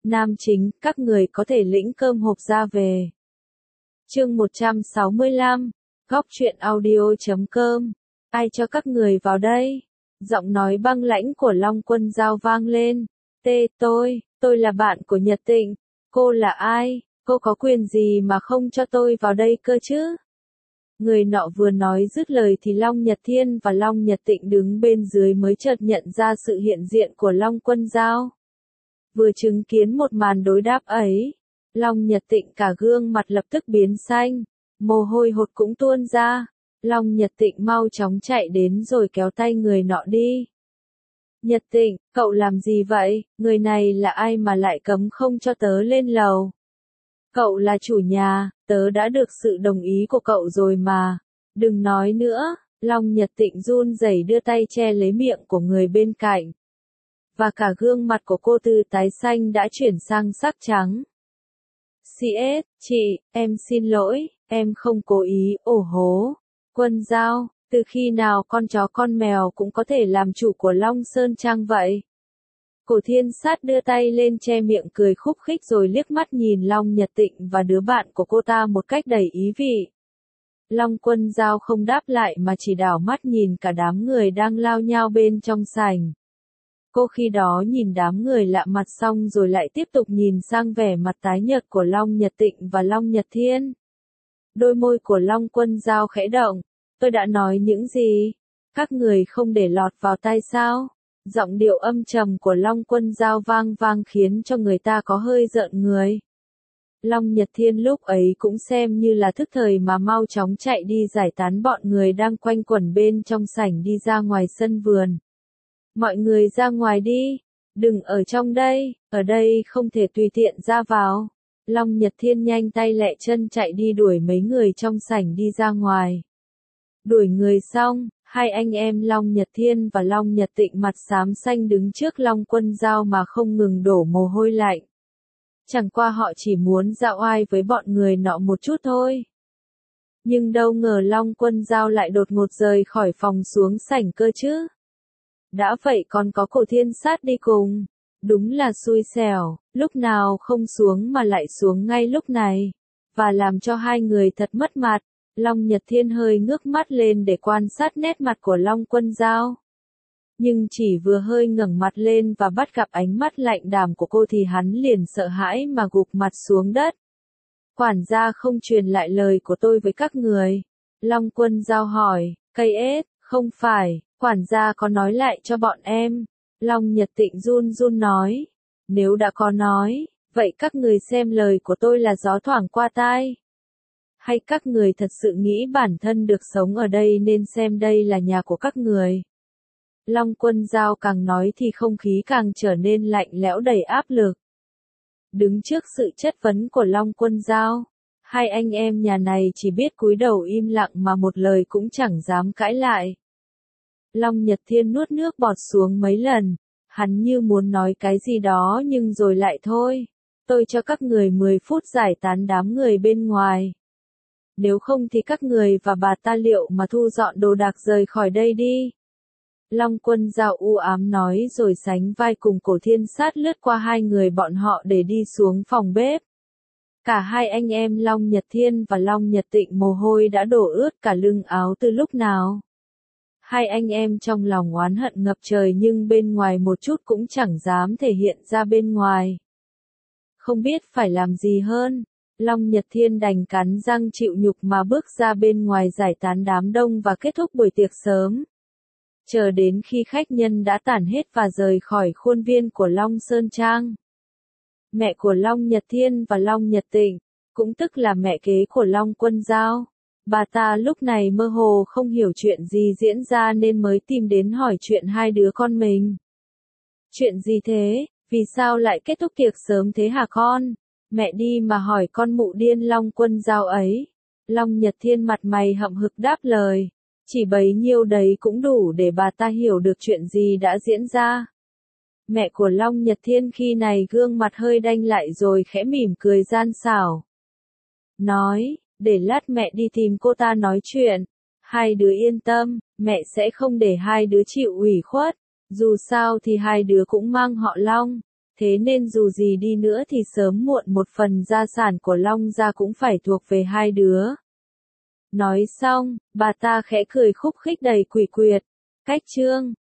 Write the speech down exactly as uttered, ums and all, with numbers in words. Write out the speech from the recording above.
Nam chính, các người có thể lĩnh cơm hộp ra về. Chương một trăm sáu mươi lăm, góc truyện audio chấm com. Ai cho các người vào đây? Giọng nói băng lãnh của Long Quân Dao vang lên. Tê, tôi, tôi là bạn của Nhật Tịnh. Cô là ai? Cô có quyền gì mà không cho tôi vào đây cơ chứ? Người nọ vừa nói dứt lời thì Long Nhật Thiên và Long Nhật Tịnh đứng bên dưới mới chợt nhận ra sự hiện diện của Long Quân Dao. Vừa chứng kiến một màn đối đáp ấy, Long Nhật Tịnh cả gương mặt lập tức biến xanh, mồ hôi hột cũng tuôn ra. Long Nhật Tịnh mau chóng chạy đến rồi kéo tay người nọ đi. Nhật Tịnh, cậu làm gì vậy? Người này là ai mà lại cấm không cho tớ lên lầu? Cậu là chủ nhà, tớ đã được sự đồng ý của cậu rồi mà. Đừng nói nữa. Long Nhật Tịnh run rẩy đưa tay che lấy miệng của người bên cạnh. Và cả gương mặt của cô từ tái xanh đã chuyển sang sắc trắng. xê ét, chị, em xin lỗi, em không cố ý, ổ hố. Quân Dao, từ khi nào con chó con mèo cũng có thể làm chủ của Long Sơn Trang vậy? Cổ Thiên Sát đưa tay lên che miệng cười khúc khích rồi liếc mắt nhìn Long Nhật Tịnh và đứa bạn của cô ta một cách đầy ý vị. Long Quân Dao không đáp lại mà chỉ đảo mắt nhìn cả đám người đang lao nhao bên trong sảnh. Cô khi đó nhìn đám người lạ mặt xong rồi lại tiếp tục nhìn sang vẻ mặt tái nhợt của Long Nhật Tịnh và Long Nhật Thiên. Đôi môi của Long Quân Dao khẽ động. Tôi đã nói những gì? Các người không để lọt vào tai sao? Giọng điệu âm trầm của Long Quân Dao vang vang khiến cho người ta có hơi rợn người. Long Nhật Thiên lúc ấy cũng xem như là thức thời mà mau chóng chạy đi giải tán bọn người đang quanh quẩn bên trong sảnh đi ra ngoài sân vườn. Mọi người ra ngoài đi, đừng ở trong đây, ở đây không thể tùy tiện ra vào. Long Nhật Thiên nhanh tay lẹ chân chạy đi đuổi mấy người trong sảnh đi ra ngoài. Đuổi người xong, hai anh em Long Nhật Thiên và Long Nhật Tịnh mặt xám xanh đứng trước Long Quân Dao mà không ngừng đổ mồ hôi lạnh. Chẳng qua họ chỉ muốn dạo oai với bọn người nọ một chút thôi. Nhưng đâu ngờ Long Quân Dao lại đột ngột rời khỏi phòng xuống sảnh cơ chứ. Đã vậy còn có Cổ Thiên Sát đi cùng. Đúng là xui xẻo, lúc nào không xuống mà lại xuống ngay lúc này. Và làm cho hai người thật mất mặt. Long Nhật Thiên hơi ngước mắt lên để quan sát nét mặt của Long Quân Dao. Nhưng chỉ vừa hơi ngẩng mặt lên và bắt gặp ánh mắt lạnh đàm của cô thì hắn liền sợ hãi mà gục mặt xuống đất. Quản gia không truyền lại lời của tôi với các người. Long Quân Dao hỏi, cây ết, không phải, quản gia có nói lại cho bọn em. Long Nhật Tịnh run run nói, nếu đã có nói, vậy các người xem lời của tôi là gió thoảng qua tai. Hay các người thật sự nghĩ bản thân được sống ở đây nên xem đây là nhà của các người. Long Quân Dao càng nói thì không khí càng trở nên lạnh lẽo đầy áp lực. Đứng trước sự chất vấn của Long Quân Dao, hai anh em nhà này chỉ biết cúi đầu im lặng mà một lời cũng chẳng dám cãi lại. Long Nhật Thiên nuốt nước bọt xuống mấy lần, hắn như muốn nói cái gì đó nhưng rồi lại thôi. Tôi cho các người mười phút giải tán đám người bên ngoài. Nếu không thì các người và bà ta liệu mà thu dọn đồ đạc rời khỏi đây đi. Long Quân Dao u ám nói rồi sánh vai cùng Cổ Thiên Sát lướt qua hai người bọn họ để đi xuống phòng bếp. Cả hai anh em Long Nhật Thiên và Long Nhật Tịnh mồ hôi đã đổ ướt cả lưng áo từ lúc nào. Hai anh em trong lòng oán hận ngập trời nhưng bên ngoài một chút cũng chẳng dám thể hiện ra bên ngoài. Không biết phải làm gì hơn. Long Nhật Thiên đành cắn răng chịu nhục mà bước ra bên ngoài giải tán đám đông và kết thúc buổi tiệc sớm. Chờ đến khi khách nhân đã tản hết và rời khỏi khuôn viên của Long Sơn Trang. Mẹ của Long Nhật Thiên và Long Nhật Tịnh, cũng tức là mẹ kế của Long Quân Dao. Bà ta lúc này mơ hồ không hiểu chuyện gì diễn ra nên mới tìm đến hỏi chuyện hai đứa con mình. Chuyện gì thế? Vì sao lại kết thúc tiệc sớm thế hả con? Mẹ đi mà hỏi con mụ điên Long Quân Dao ấy. Long Nhật Thiên mặt mày hậm hực đáp lời. Chỉ bấy nhiêu đấy cũng đủ để bà ta hiểu được chuyện gì đã diễn ra. Mẹ của Long Nhật Thiên khi này gương mặt hơi đanh lại rồi khẽ mỉm cười gian xảo. Nói, để lát mẹ đi tìm cô ta nói chuyện. Hai đứa yên tâm, mẹ sẽ không để hai đứa chịu ủy khuất. Dù sao thì hai đứa cũng mang họ Long. Thế nên dù gì đi nữa thì sớm muộn một phần gia sản của Long gia cũng phải thuộc về hai đứa. Nói xong, bà ta khẽ cười khúc khích đầy quỷ quyệt. Cách chương